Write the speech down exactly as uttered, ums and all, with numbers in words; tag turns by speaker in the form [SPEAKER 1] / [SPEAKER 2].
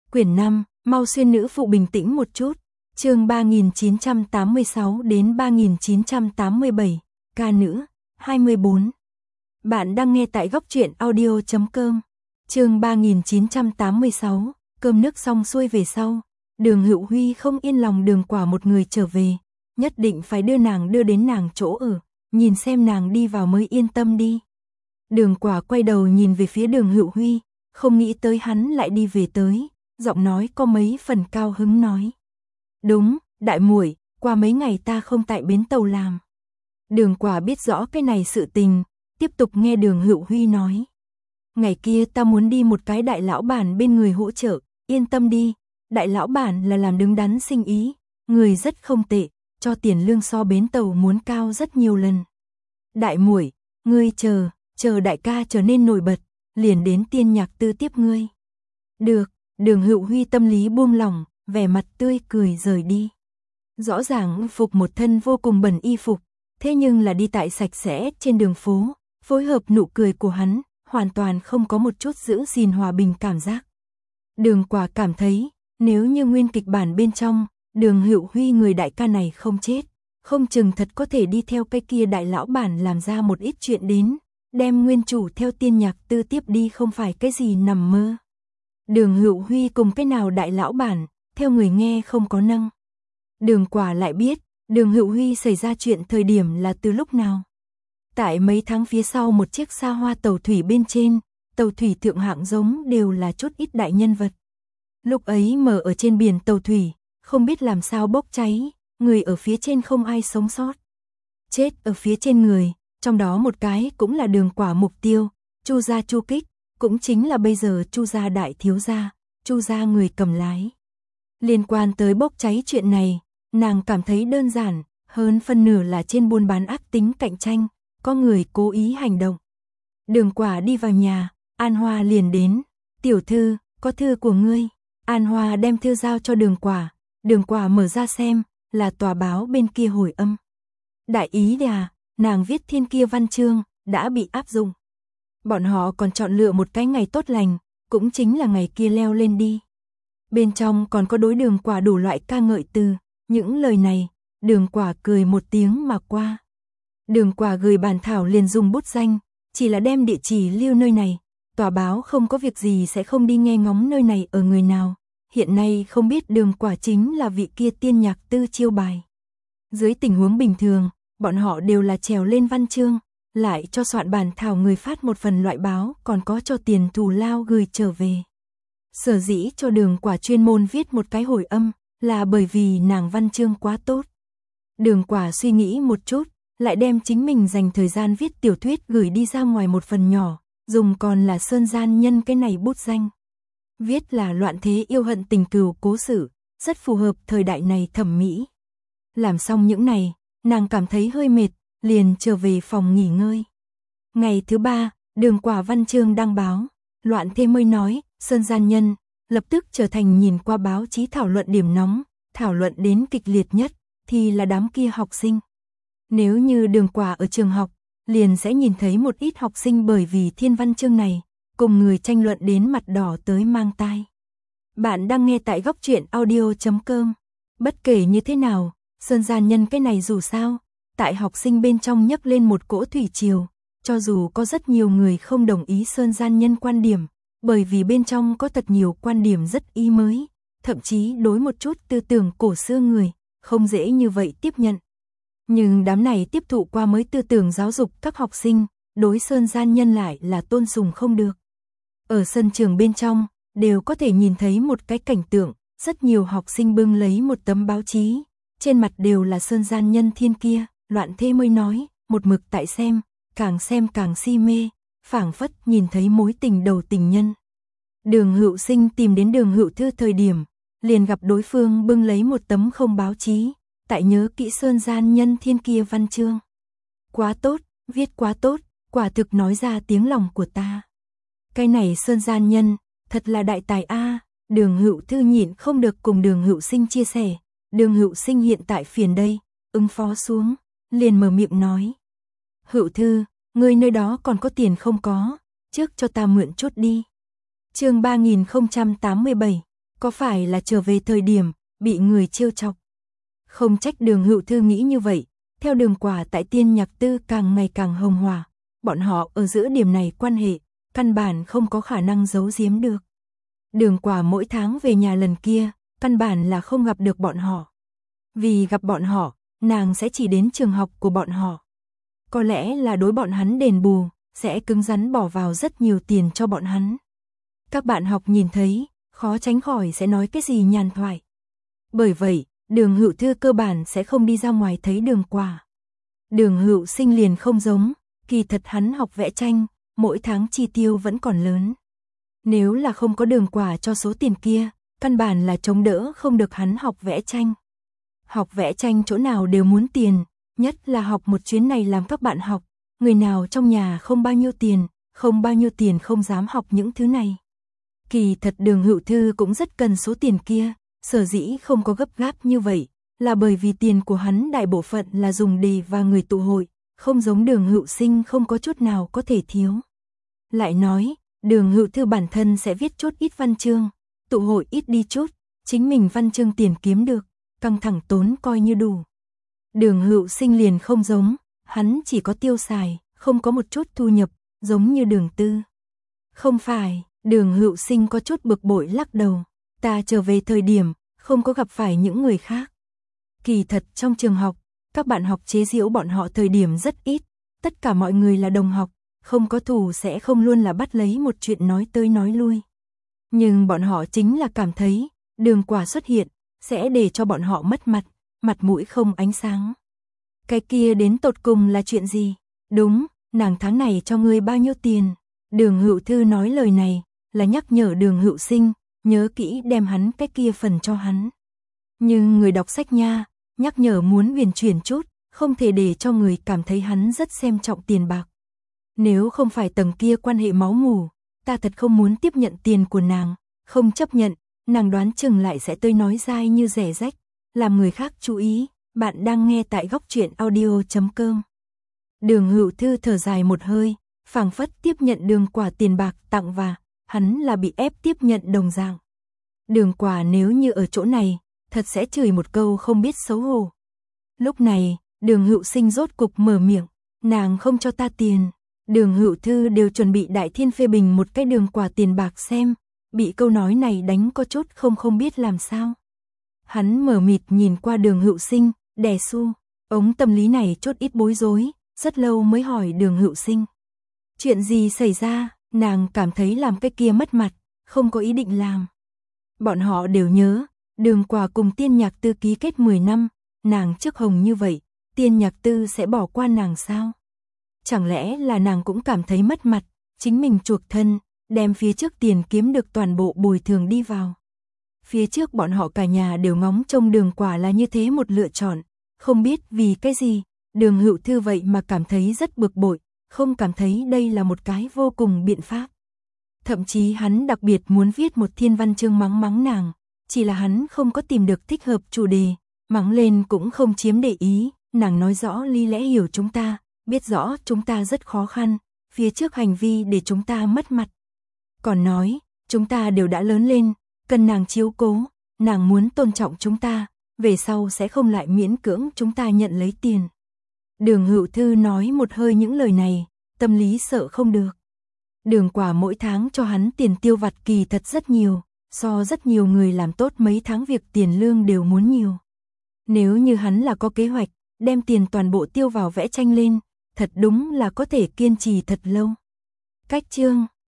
[SPEAKER 1] Quyển năm, mau xuyên nữ phụ bình tĩnh một chút. Chương ba nghìn chín trăm tám mươi sáu đến ba nghìn chín trăm tám mươi bảy, ca nữ, hai mươi bốn. Bạn đang nghe tại góc truyện audio chấm com. Chương ba nghìn chín trăm tám mươi sáu, cơm nước xong xuôi về sau, Đường Hữu Huy không yên lòng Đường Quả một người trở về, nhất định phải đưa nàng đưa đến nàng chỗ ở, nhìn xem nàng đi vào mới yên tâm đi. Đường Quả quay đầu nhìn về phía Đường Hữu Huy, không nghĩ tới hắn lại đi về tới, giọng nói có mấy phần cao hứng nói: "Đúng, đại muội, qua mấy ngày ta không tại bến tàu làm." Đường Quả biết rõ cái này sự tình, tiếp tục nghe Đường Hữu Huy nói: "Ngày kia ta muốn đi một cái đại lão bản bên người hỗ trợ, yên tâm đi, đại lão bản là làm đứng đắn sinh ý, người rất không tệ, cho tiền lương so bến tàu muốn cao rất nhiều lần. Đại muội, ngươi chờ, chờ đại ca trở nên nổi bật, liền đến Tiên Nhạc Tư tiếp ngươi." "Được." Đường Hữu Huy tâm lý buông lỏng, vẻ mặt tươi cười rời đi. Rõ ràng phục một thân vô cùng bẩn y phục, thế nhưng là đi tại sạch sẽ trên đường phố, phối hợp nụ cười của hắn, hoàn toàn không có một chút giữ gìn hòa bình cảm giác. Đường Quả cảm thấy, nếu như nguyên kịch bản bên trong, Đường Hữu Huy người đại ca này không chết, không chừng thật có thể đi theo cái kia đại lão bản làm ra một ít chuyện đến, đem nguyên chủ theo Tiên Nhạc Tư tiếp đi không phải cái gì nằm mơ. Đường Hữu Huy cùng cái nào đại lão bản, theo người nghe không có nâng. Đường Quả lại biết, Đường Hữu Huy xảy ra chuyện thời điểm là từ lúc nào. Tại mấy tháng phía sau một chiếc xa hoa tàu thủy bên trên, tàu thủy thượng hạng giống đều là chút ít đại nhân vật. Lúc ấy mở ở trên biển tàu thủy, không biết làm sao bốc cháy, người ở phía trên không ai sống sót. Chết ở phía trên người, trong đó một cái cũng là Đường Quả mục tiêu, Chu gia Chu Kích, cũng chính là bây giờ Chu gia đại thiếu gia, Chu gia người cầm lái. Liên quan tới bốc cháy chuyện này, nàng cảm thấy đơn giản, hơn phân nửa là trên buôn bán ác tính cạnh tranh, có người cố ý hành động. Đường Quả đi vào nhà, An Hoa liền đến: "Tiểu thư, có thư của ngươi." An Hoa đem thư giao cho Đường Quả, Đường Quả mở ra xem, là tòa báo bên kia hồi âm. Đại ý đà, nàng viết thiên kia văn chương, đã bị áp dụng. Bọn họ còn chọn lựa một cái ngày tốt lành, cũng chính là ngày kia leo lên đi. Bên trong còn có đối Đường Quả đủ loại ca ngợi từ, những lời này, Đường Quả cười một tiếng mà qua. Đường Quả gửi bản thảo liền dùng bút danh, chỉ là đem địa chỉ lưu nơi này, tòa báo không có việc gì sẽ không đi nghe ngóng nơi này ở người nào. Hiện nay không biết Đường Quả chính là vị kia Tiên Nhạc Tư chiêu bài. Dưới tình huống bình thường, bọn họ đều là trèo lên văn chương, lại cho soạn bản thảo người phát một phần loại báo, còn có cho tiền thù lao gửi trở về. Sở dĩ cho Đường Quả chuyên môn viết một cái hồi âm, là bởi vì nàng văn chương quá tốt. Đường Quả suy nghĩ một chút, lại đem chính mình dành thời gian viết tiểu thuyết gửi đi ra ngoài một phần nhỏ, dùng còn là Sơn Gian Nhân cái này bút danh. Viết là loạn thế yêu hận tình cừu cố sự, rất phù hợp thời đại này thẩm mỹ. Làm xong những này, nàng cảm thấy hơi mệt, liền trở về phòng nghỉ ngơi. Ngày thứ ba, Đường Quả văn chương đăng báo, loạn thế mới nói, Sơn Gian Nhân, lập tức trở thành nhìn qua báo chí thảo luận điểm nóng, thảo luận đến kịch liệt nhất, thì là đám kia học sinh. Nếu như Đường Quả ở trường học, liền sẽ nhìn thấy một ít học sinh bởi vì thiên văn chương này, cùng người tranh luận đến mặt đỏ tới mang tai. Bạn đang nghe tại góc truyện audio chấm com. Bất kể như thế nào, Sơn Gian Nhân cái này dù sao, tại học sinh bên trong nhấc lên một cỗ thủy triều, cho dù có rất nhiều người không đồng ý Sơn Gian Nhân quan điểm, bởi vì bên trong có thật nhiều quan điểm rất ý mới, thậm chí đối một chút tư tưởng cổ xưa người, không dễ như vậy tiếp nhận. Nhưng đám này tiếp thụ qua mới tư tưởng giáo dục các học sinh, đối Sơn Gian Nhân lại là tôn sùng không được. Ở sân trường bên trong, đều có thể nhìn thấy một cái cảnh tượng, rất nhiều học sinh bưng lấy một tấm báo chí, trên mặt đều là Sơn Gian Nhân thiên kia, loạn thế mới nói, một mực tại xem, càng xem càng si mê, phảng phất nhìn thấy mối tình đầu tình nhân. Đường Hữu Sinh tìm đến Đường Hữu Thư thời điểm, liền gặp đối phương bưng lấy một tấm không báo chí, tại nhớ kỹ Sơn Gian Nhân thiên kia văn chương. Quá tốt, viết quá tốt, quả thực nói ra tiếng lòng của ta. Cái này Sơn Gian Nhân, thật là đại tài a. Đường Hữu Thư nhịn không được cùng Đường Hữu Sinh chia sẻ. Đường Hữu Sinh hiện tại phiền đây, ứng phó xuống, liền mở miệng nói: "Hữu Thư, ngươi nơi đó còn có tiền không có, trước cho ta mượn chút đi." Chương ba nghìn không trăm tám mươi bảy, có phải là trở về thời điểm bị người trêu chọc? Không trách Đường Hữu Thư nghĩ như vậy, theo Đường Quả tại Tiên Nhạc Tư càng ngày càng hồng hòa, bọn họ ở giữa điểm này quan hệ, căn bản không có khả năng giấu giếm được. Đường Quả mỗi tháng về nhà lần kia, căn bản là không gặp được bọn họ. Vì gặp bọn họ, nàng sẽ chỉ đến trường học của bọn họ. Có lẽ là đối bọn hắn đền bù, sẽ cứng rắn bỏ vào rất nhiều tiền cho bọn hắn. Các bạn học nhìn thấy, khó tránh khỏi sẽ nói cái gì nhàn thoại. Bởi vậy, Đường Hữu Thư cơ bản sẽ không đi ra ngoài thấy Đường Quả. Đường Hữu Sinh liền không giống, kỳ thật hắn học vẽ tranh, mỗi tháng chi tiêu vẫn còn lớn. Nếu là không có Đường Quả cho số tiền kia, căn bản là chống đỡ không được hắn học vẽ tranh. Học vẽ tranh chỗ nào đều muốn tiền, nhất là học một chuyến này làm các bạn học, người nào trong nhà không bao nhiêu tiền, không bao nhiêu tiền không dám học những thứ này. Kỳ thật Đường Hữu Thư cũng rất cần số tiền kia, sở dĩ không có gấp gáp như vậy, là bởi vì tiền của hắn đại bộ phận là dùng để và người tụ hội, không giống Đường Hữu Sinh không có chút nào có thể thiếu. Lại nói, Đường Hữu Thư bản thân sẽ viết chút ít văn chương, tụ hội ít đi chút, chính mình văn chương tiền kiếm được, căng thẳng tốn coi như đủ. Đường Hữu Sinh liền không giống, hắn chỉ có tiêu xài, không có một chút thu nhập, giống như Đường Tư. Không phải, Đường Hữu Sinh có chút bực bội lắc đầu, ta trở về thời điểm, không có gặp phải những người khác. Kỳ thật trong trường học, các bạn học chế giễu bọn họ thời điểm rất ít, tất cả mọi người là đồng học, không có thù sẽ không luôn là bắt lấy một chuyện nói tới nói lui. Nhưng bọn họ chính là cảm thấy, Đường Quả xuất hiện, sẽ để cho bọn họ mất mặt, mặt mũi không ánh sáng. Cái kia đến tột cùng là chuyện gì? Đúng, nàng tháng này cho ngươi bao nhiêu tiền? Đường Hữu Thư nói lời này, là nhắc nhở Đường Hữu Sinh, nhớ kỹ đem hắn cái kia phần cho hắn. Nhưng người đọc sách nha, nhắc nhở muốn huyền chuyển chút, không thể để cho người cảm thấy hắn rất xem trọng tiền bạc. Nếu không phải tầng kia quan hệ máu mủ, ta thật không muốn tiếp nhận tiền của nàng, không chấp nhận, nàng đoán chừng lại sẽ tươi nói dai như rẻ rách, làm người khác chú ý. Bạn đang nghe tại góc truyện audio chấm com. Đường Hữu Thư thở dài một hơi, phảng phất tiếp nhận Đường Quả tiền bạc tặng và, hắn là bị ép tiếp nhận đồng dạng. Đường Quả nếu như ở chỗ này, thật sẽ chửi một câu không biết xấu hổ. Lúc này, Đường Hữu Sinh rốt cục mở miệng, nàng không cho ta tiền. Đường Hữu Thư đều chuẩn bị Đại Thiên phê bình một cái Đường Quả tiền bạc xem, bị câu nói này đánh có chút không không biết làm sao. Hắn mở mịt nhìn qua Đường Hữu Sinh, đè su, ống tâm lý này chốt ít bối rối, rất lâu mới hỏi Đường Hữu Sinh. Chuyện gì xảy ra, nàng cảm thấy làm cái kia mất mặt, không có ý định làm. Bọn họ đều nhớ, Đường Quả cùng Tiên Nhạc Tư ký kết mười năm, nàng trước hồng như vậy, Tiên Nhạc Tư sẽ bỏ qua nàng sao? Chẳng lẽ là nàng cũng cảm thấy mất mặt, chính mình chuộc thân, đem phía trước tiền kiếm được toàn bộ bồi thường đi vào. Phía trước bọn họ cả nhà đều ngóng trông Đường Quả là như thế một lựa chọn, không biết vì cái gì, Đường Hữu Thư vậy mà cảm thấy rất bực bội, không cảm thấy đây là một cái vô cùng biện pháp. Thậm chí hắn đặc biệt muốn viết một thiên văn chương mắng mắng nàng, chỉ là hắn không có tìm được thích hợp chủ đề, mắng lên cũng không chiếm để ý, nàng nói rõ lý lẽ hiểu chúng ta, biết rõ chúng ta rất khó khăn, phía trước hành vi để chúng ta mất mặt. Còn nói, chúng ta đều đã lớn lên, cần nàng chiếu cố, nàng muốn tôn trọng chúng ta, về sau sẽ không lại miễn cưỡng chúng ta nhận lấy tiền. Đường Hữu Thư nói một hơi những lời này, tâm lý sợ không được. Đường Quả mỗi tháng cho hắn tiền tiêu vặt kỳ thật rất nhiều, so rất nhiều người làm tốt mấy tháng việc tiền lương đều muốn nhiều. Nếu như hắn là có kế hoạch, đem tiền toàn bộ tiêu vào vẽ tranh lên, thật đúng là có thể kiên trì thật lâu. Cách chương